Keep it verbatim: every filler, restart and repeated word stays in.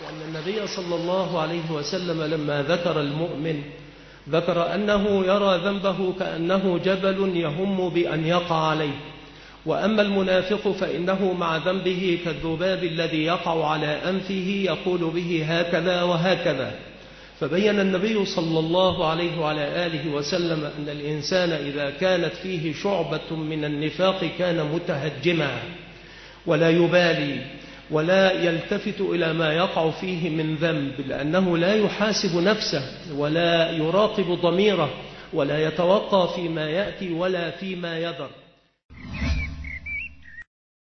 أن النبي صلى الله عليه وسلم لما ذكر المؤمن ذكر أنه يرى ذنبه كأنه جبل يهم بأن يقع عليه، وأما المنافق فإنه مع ذنبه كالذباب الذي يقع على أنفه يقول به هكذا وهكذا. فبين النبي صلى الله عليه وعلى آله وسلم أن الإنسان إذا كانت فيه شعبة من النفاق كان متهجما ولا يبالي ولا يلتفت إلى ما يقع فيه من ذنب، لأنه لا يحاسب نفسه ولا يراقب ضميره ولا يتوقى فيما يأتي ولا فيما يذر.